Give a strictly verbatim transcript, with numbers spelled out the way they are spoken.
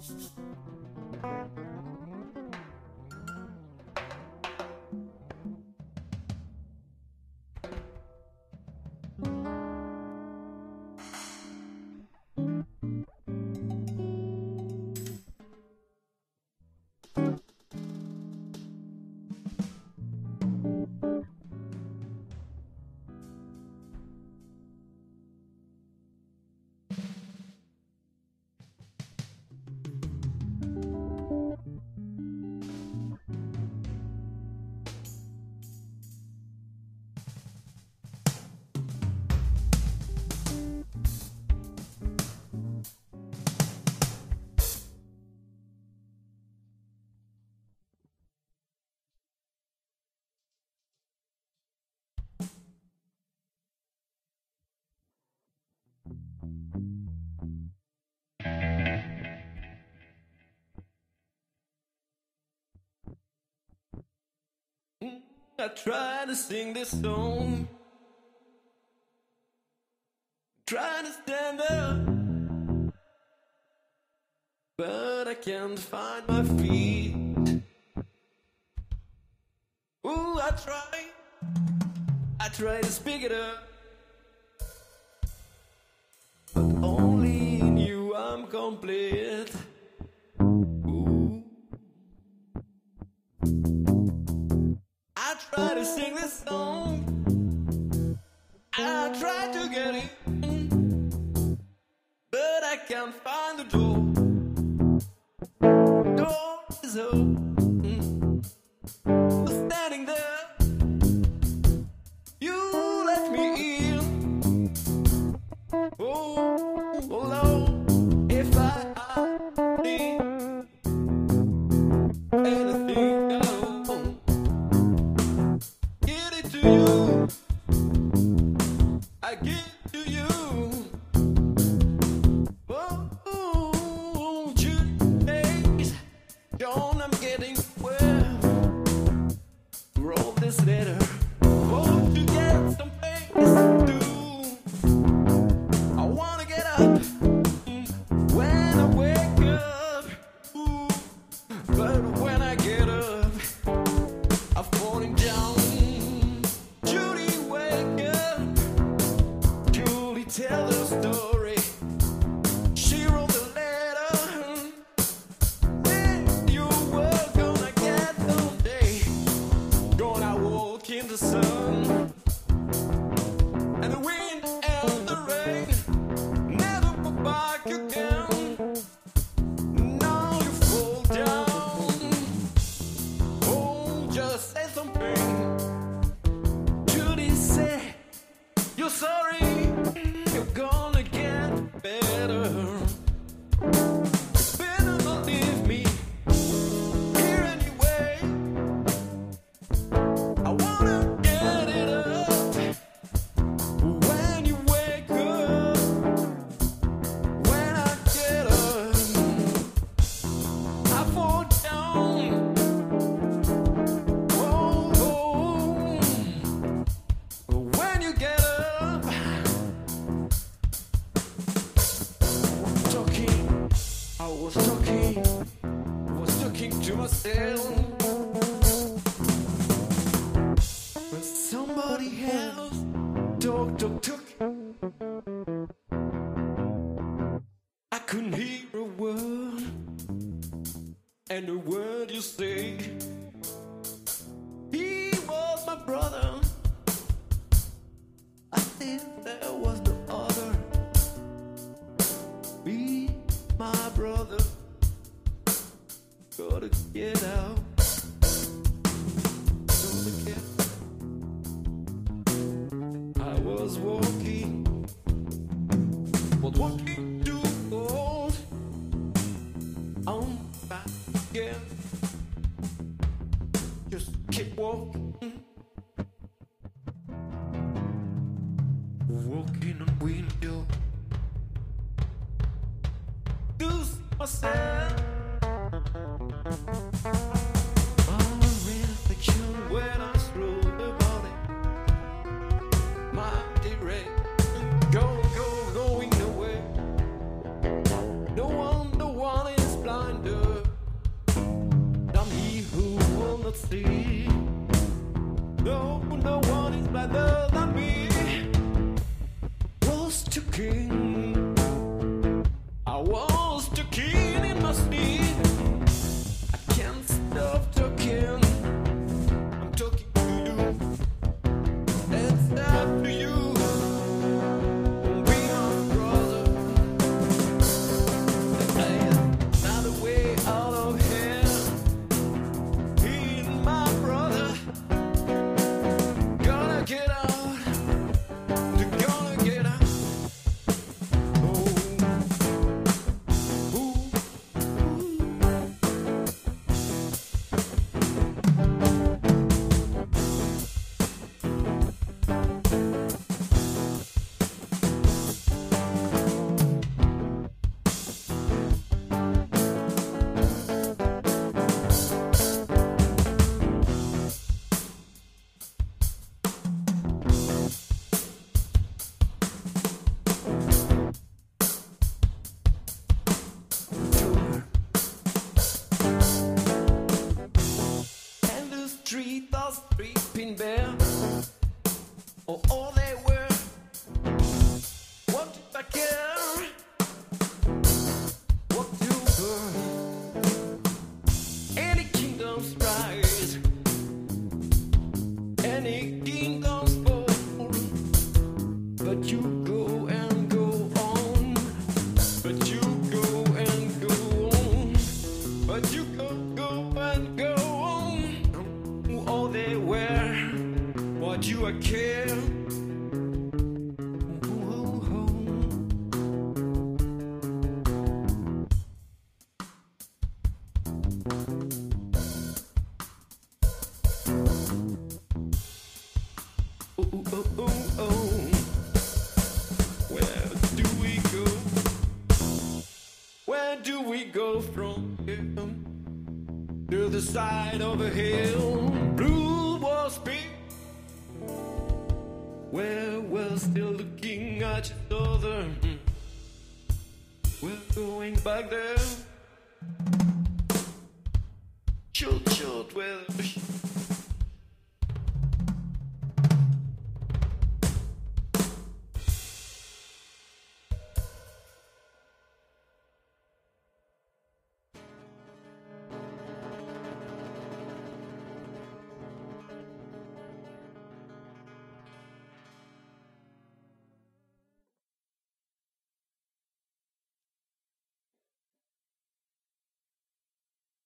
I try to sing this song, try to stand up, but I can't find my feet. Ooh, I try, I try to speak it up, but only in you I'm complete. Ooh, I try to sing this song, I try to get in, but I can't find the door. Door is open, standing there, you let me in. Oh, oh Lord, if I did anything at all, give it to you, I give to you. Oh, two days, John, I'm getting well. Wrote this letter, hope to get some things to do. I wanna get up when I wake up, ooh, but when I get up, I'm falling down. Judy, wake up. Julie, tell the story. She wrote the letter, said you were gonna get someday. Gonna walk in the sun and the wind and the rain, never go back again. Now you fall down. Oh, just say something. Judy said you're sorry, you're gonna get better. Better not leave me here anyway. I wanna get it up when you wake up. When I get up, I fall down. Whoa, whoa. When you get up, talking, I was talking, was talking to myself. When somebody else talk, talk, talk, I couldn't hear a word, and the word you say, he was my brother. I think there was no other. Be my brother. Gotta get out. Gotta get. I was walking, but walking too old. I'm back again. Just keep walking. Walking on window. Lose myself. My reflection when I stroll about it. My direct, go, go, going nowhere. No one, no one is blind. cannot see. No, no one is better than me. Was the king, I was the king in my sleep. I can't stop talking, I'm talking to you. It's up to you. Be my brother. Another way out of here. Be my brother. Gonna get out. You're gonna get out. Oh. Ooh. And the street was creeping bare. Oh, all they were. What if I care? What to burn? Any kingdoms rise, any kingdoms fall. But you go and go on. But you go and go on. But you go, go and go on. Who all they were? What you I care? Oh, oh, oh, oh. Where do we go? Where do we go from here? To the side of a hill. Blue was big. Where we're still looking at each other. We're going back there. Short, short weather.